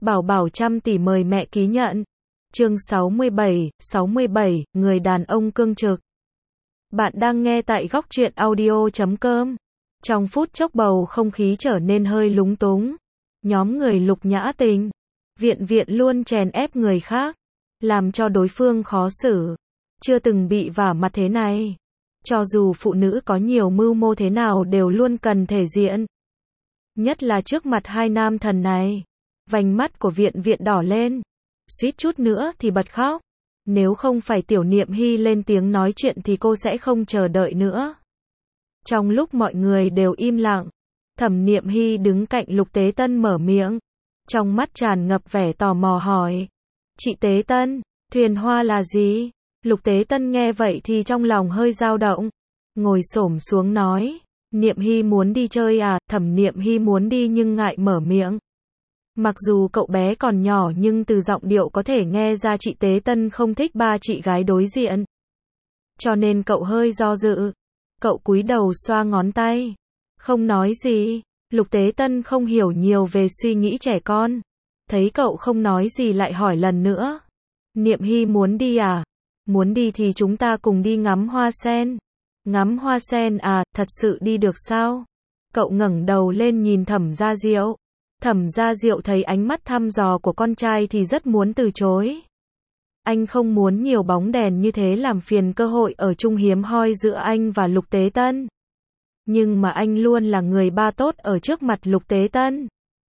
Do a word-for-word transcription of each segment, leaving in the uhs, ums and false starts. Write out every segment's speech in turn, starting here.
Bảo Bảo trăm tỷ mời mẹ ký nhận. Chương sáu mươi bảy, sáu mươi bảy, người đàn ông cương trực. Bạn đang nghe tại góc truyện audio chấm com. Trong phút chốc bầu không khí trở nên hơi lúng túng. Nhóm người Lục Nhã Tình, Viện Viện luôn chèn ép người khác, làm cho đối phương khó xử. Chưa từng bị vả mặt thế này. Cho dù phụ nữ có nhiều mưu mô thế nào đều luôn cần thể diện. Nhất là trước mặt hai nam thần này. Vành mắt của Viện Viện đỏ lên. Suýt chút nữa thì bật khóc. Nếu không phải Tiểu Niệm Hy lên tiếng nói chuyện thì cô sẽ không chờ đợi nữa. Trong lúc mọi người đều im lặng, Thẩm Niệm Hy đứng cạnh Lục Tế Tân mở miệng. Trong mắt tràn ngập vẻ tò mò hỏi. Chị Tế Tân, thuyền hoa là gì? Lục Tế Tân nghe vậy thì trong lòng hơi dao động. Ngồi xổm xuống nói. Niệm Hy muốn đi chơi à? Thẩm Niệm Hy muốn đi nhưng ngại mở miệng. Mặc dù cậu bé còn nhỏ nhưng từ giọng điệu có thể nghe ra chị Tế Tân không thích ba chị gái đối diện. Cho nên cậu hơi do dự. Cậu cúi đầu xoa ngón tay. Không nói gì. Lục Tế Tân không hiểu nhiều về suy nghĩ trẻ con. Thấy cậu không nói gì lại hỏi lần nữa. Niệm Hy muốn đi à? Muốn đi thì chúng ta cùng đi ngắm hoa sen. Ngắm hoa sen à, thật sự đi được sao? Cậu ngẩng đầu lên nhìn Thẩm Gia Diệu. Thẩm Gia Diệu thấy ánh mắt thăm dò của con trai thì rất muốn từ chối. Anh không muốn nhiều bóng đèn như thế làm phiền cơ hội ở chung hiếm hoi giữa anh và Lục Tế Tân. Nhưng mà anh luôn là người ba tốt ở trước mặt Lục Tế Tân.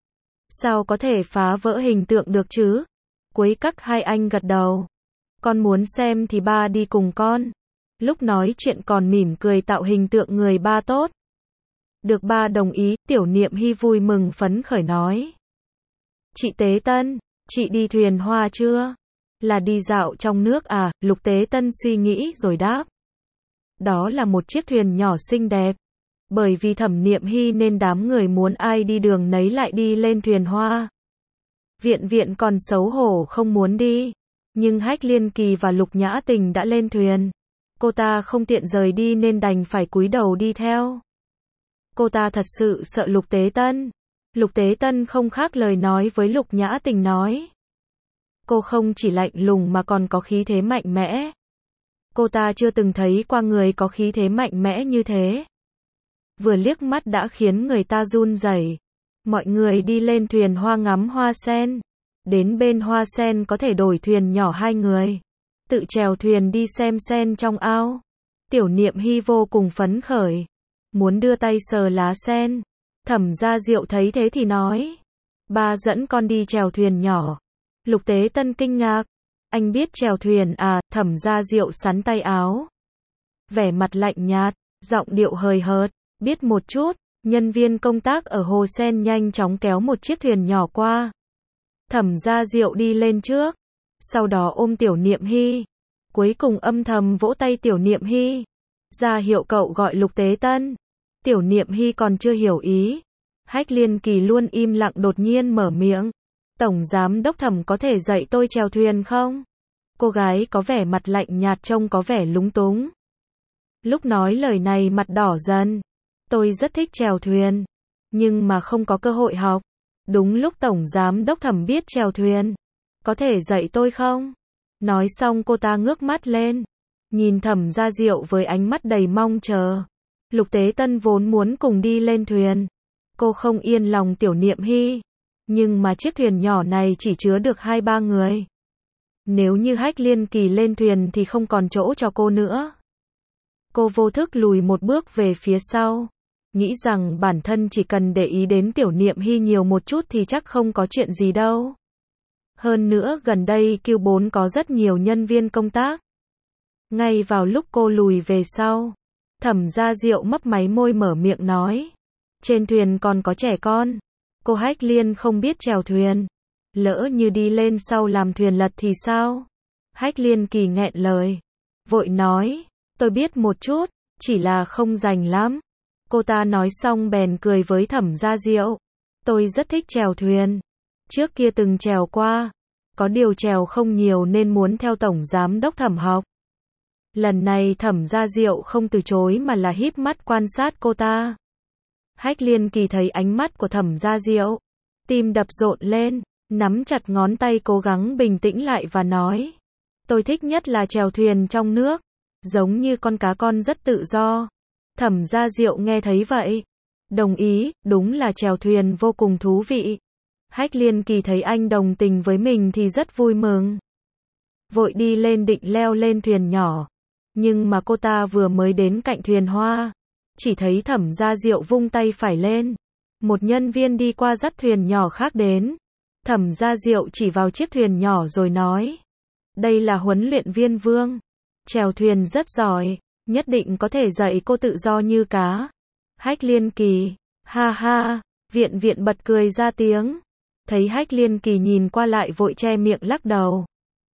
Sao có thể phá vỡ hình tượng được chứ? Cuối các hai anh gật đầu. Con muốn xem thì ba đi cùng con. Lúc nói chuyện còn mỉm cười tạo hình tượng người ba tốt. Được ba đồng ý, Tiểu Niệm Hy vui mừng phấn khởi nói. Chị Tế Tân, chị đi thuyền hoa chưa? Là đi dạo trong nước à? Lục Tế Tân suy nghĩ rồi đáp. Đó là một chiếc thuyền nhỏ xinh đẹp. Bởi vì Thẩm Niệm Hy nên đám người muốn ai đi đường nấy lại đi lên thuyền hoa. Viện Viện còn xấu hổ không muốn đi. Nhưng Hách Liên Kỳ và Lục Nhã Tình đã lên thuyền. Cô ta không tiện rời đi nên đành phải cúi đầu đi theo. Cô ta thật sự sợ Lục Tế Tân. Lục Tế Tân không khác lời nói với Lục Nhã Tình nói. Cô không chỉ lạnh lùng mà còn có khí thế mạnh mẽ. Cô ta chưa từng thấy qua người có khí thế mạnh mẽ như thế. Vừa liếc mắt đã khiến người ta run rẩy. Mọi người đi lên thuyền hoa ngắm hoa sen. Đến bên hoa sen có thể đổi thuyền nhỏ hai người. Tự chèo thuyền đi xem sen trong ao. Tiểu Niệm Hy vô cùng phấn khởi. Muốn đưa tay sờ lá sen. Thẩm Gia Diệu thấy thế thì nói. Ba dẫn con đi chèo thuyền nhỏ. Lục Tế Tân kinh ngạc. Anh biết chèo thuyền à? Thẩm Gia Diệu sắn tay áo. Vẻ mặt lạnh nhạt, giọng điệu hời hợt. Biết một chút. Nhân viên công tác ở hồ sen nhanh chóng kéo một chiếc thuyền nhỏ qua. Thẩm Gia Diệu đi lên trước. Sau đó ôm Tiểu Niệm Hy. Cuối cùng âm thầm vỗ tay Tiểu Niệm Hy. Ra hiệu cậu gọi Lục Tế Tân. Tiểu Niệm Hy còn chưa hiểu ý. Hách Liên Kỳ luôn im lặng đột nhiên mở miệng. Tổng giám đốc Thẩm có thể dạy tôi chèo thuyền không? Cô gái có vẻ mặt lạnh nhạt trông có vẻ lúng túng. Lúc nói lời này mặt đỏ dần. Tôi rất thích chèo thuyền. Nhưng mà không có cơ hội học. Đúng lúc Tổng giám đốc Thẩm biết chèo thuyền. Có thể dạy tôi không? Nói xong cô ta ngước mắt lên. Nhìn Thẩm Gia Diệu với ánh mắt đầy mong chờ. Lục Tế Tân vốn muốn cùng đi lên thuyền. Cô không yên lòng Tiểu Niệm Hy. Nhưng mà chiếc thuyền nhỏ này chỉ chứa được hai ba người. Nếu như Hách Liên Kỳ lên thuyền thì không còn chỗ cho cô nữa. Cô vô thức lùi một bước về phía sau. Nghĩ rằng bản thân chỉ cần để ý đến Tiểu Niệm Hy nhiều một chút thì chắc không có chuyện gì đâu. Hơn nữa gần đây Q bốn có rất nhiều nhân viên công tác. Ngay vào lúc cô lùi về sau. Thẩm Gia Diệu mấp máy môi mở miệng nói. Trên thuyền còn có trẻ con. Cô Hách Liên không biết chèo thuyền. Lỡ như đi lên sau làm thuyền lật thì sao? Hách Liên Kỳ nghẹn lời. Vội nói. Tôi biết một chút. Chỉ là không rành lắm. Cô ta nói xong bèn cười với Thẩm Gia Diệu. Tôi rất thích chèo thuyền. Trước kia từng chèo qua. Có điều chèo không nhiều nên muốn theo Tổng giám đốc Thẩm học. Lần này Thẩm Gia Diệu không từ chối mà là híp mắt quan sát cô ta. Hách Liên Kỳ thấy ánh mắt của Thẩm Gia Diệu. Tim đập rộn lên. nắm chặt ngón tay cố gắng bình tĩnh lại và nói. Tôi thích nhất là chèo thuyền trong nước, giống như con cá con rất tự do. Thẩm Gia Diệu nghe thấy vậy, đồng ý, đúng là chèo thuyền vô cùng thú vị. Hách Liên Kỳ thấy anh đồng tình với mình thì rất vui mừng. Vội đi lên định leo lên thuyền nhỏ. Nhưng mà cô ta vừa mới đến cạnh thuyền hoa, chỉ thấy Thẩm Gia Diệu vung tay phải lên. Một nhân viên đi qua dắt thuyền nhỏ khác đến. Thẩm Gia Diệu chỉ vào chiếc thuyền nhỏ rồi nói. Đây là huấn luyện viên Vương. Chèo thuyền rất giỏi, nhất định có thể dạy cô tự do như cá. Hách Liên Kỳ, ha ha, Viện Viện bật cười ra tiếng. Thấy Hách Liên Kỳ nhìn qua lại vội che miệng lắc đầu.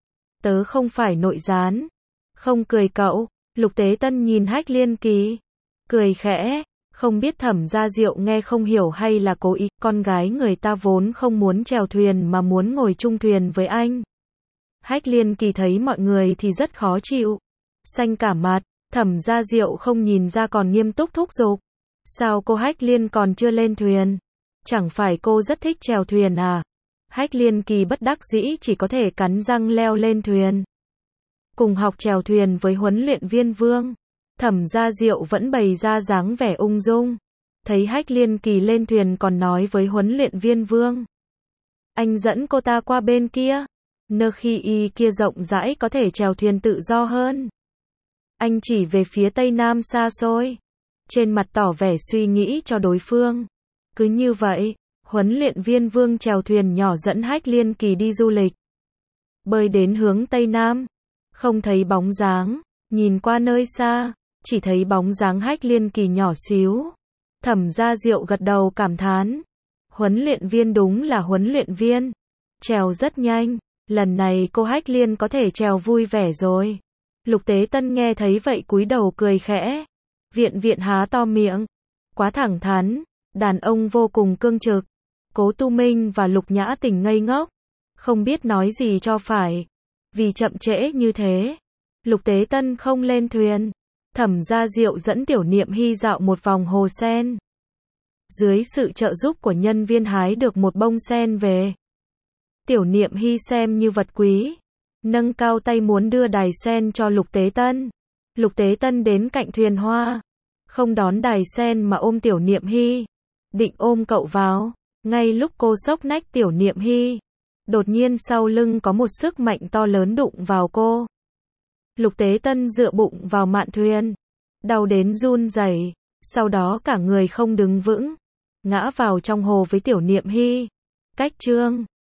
Tớ không phải nội gián. Không cười cậu. Lục Tế Tân nhìn Hách Liên Kỳ, cười khẽ. Không biết Thẩm Gia Diệu nghe không hiểu hay là cố ý. Con gái người ta vốn không muốn chèo thuyền mà muốn ngồi chung thuyền với anh. Hách Liên Kỳ thấy mọi người thì rất khó chịu, xanh cả mặt. Thẩm Gia Diệu không nhìn ra còn nghiêm túc thúc giục. Sao cô Hách Liên còn chưa lên thuyền? Chẳng phải cô rất thích chèo thuyền à? Hách Liên Kỳ bất đắc dĩ chỉ có thể cắn răng leo lên thuyền. Cùng học chèo thuyền với huấn luyện viên Vương. Thẩm Gia Diệu vẫn bày ra dáng vẻ ung dung. Thấy Hách Liên Kỳ lên thuyền còn nói với huấn luyện viên Vương. Anh dẫn cô ta qua bên kia. Nơi khi y kia rộng rãi có thể chèo thuyền tự do hơn. Anh chỉ về phía tây nam xa xôi. Trên mặt tỏ vẻ suy nghĩ cho đối phương. Cứ như vậy, huấn luyện viên Vương chèo thuyền nhỏ dẫn Hách Liên Kỳ đi du lịch. Bơi đến hướng tây nam. Không thấy bóng dáng. Nhìn qua nơi xa, chỉ thấy bóng dáng Hách Liên Kỳ nhỏ xíu. Thẩm Gia Diệu gật đầu cảm thán. Huấn luyện viên đúng là huấn luyện viên. Chèo rất nhanh. Lần này cô Hách Liên có thể chèo vui vẻ rồi. Lục Tế Tân nghe thấy vậy cúi đầu cười khẽ. Viện Viện há to miệng. Quá thẳng thắn. Đàn ông vô cùng cương trực. Cố Tu Minh và Lục Nhã Tình ngây ngốc. Không biết nói gì cho phải. Vì chậm trễ như thế, Lục Tế Tân không lên thuyền. Thẩm Gia Diệu dẫn Tiểu Niệm Hy dạo một vòng hồ sen. Dưới sự trợ giúp của nhân viên hái được một bông sen về. Tiểu Niệm Hy xem như vật quý, nâng cao tay muốn đưa đài sen cho Lục Tế Tân. Lục Tế Tân đến cạnh thuyền hoa, không đón đài sen mà ôm Tiểu Niệm Hy, định ôm cậu vào. Ngay lúc cô xốc nách Tiểu Niệm Hy, đột nhiên sau lưng có một sức mạnh to lớn đụng vào cô. Lục Tế Tân dựa bụng vào mạn thuyền, đau đến run rẩy, sau đó cả người không đứng vững, ngã vào trong hồ với Tiểu Niệm Hy. Cách chương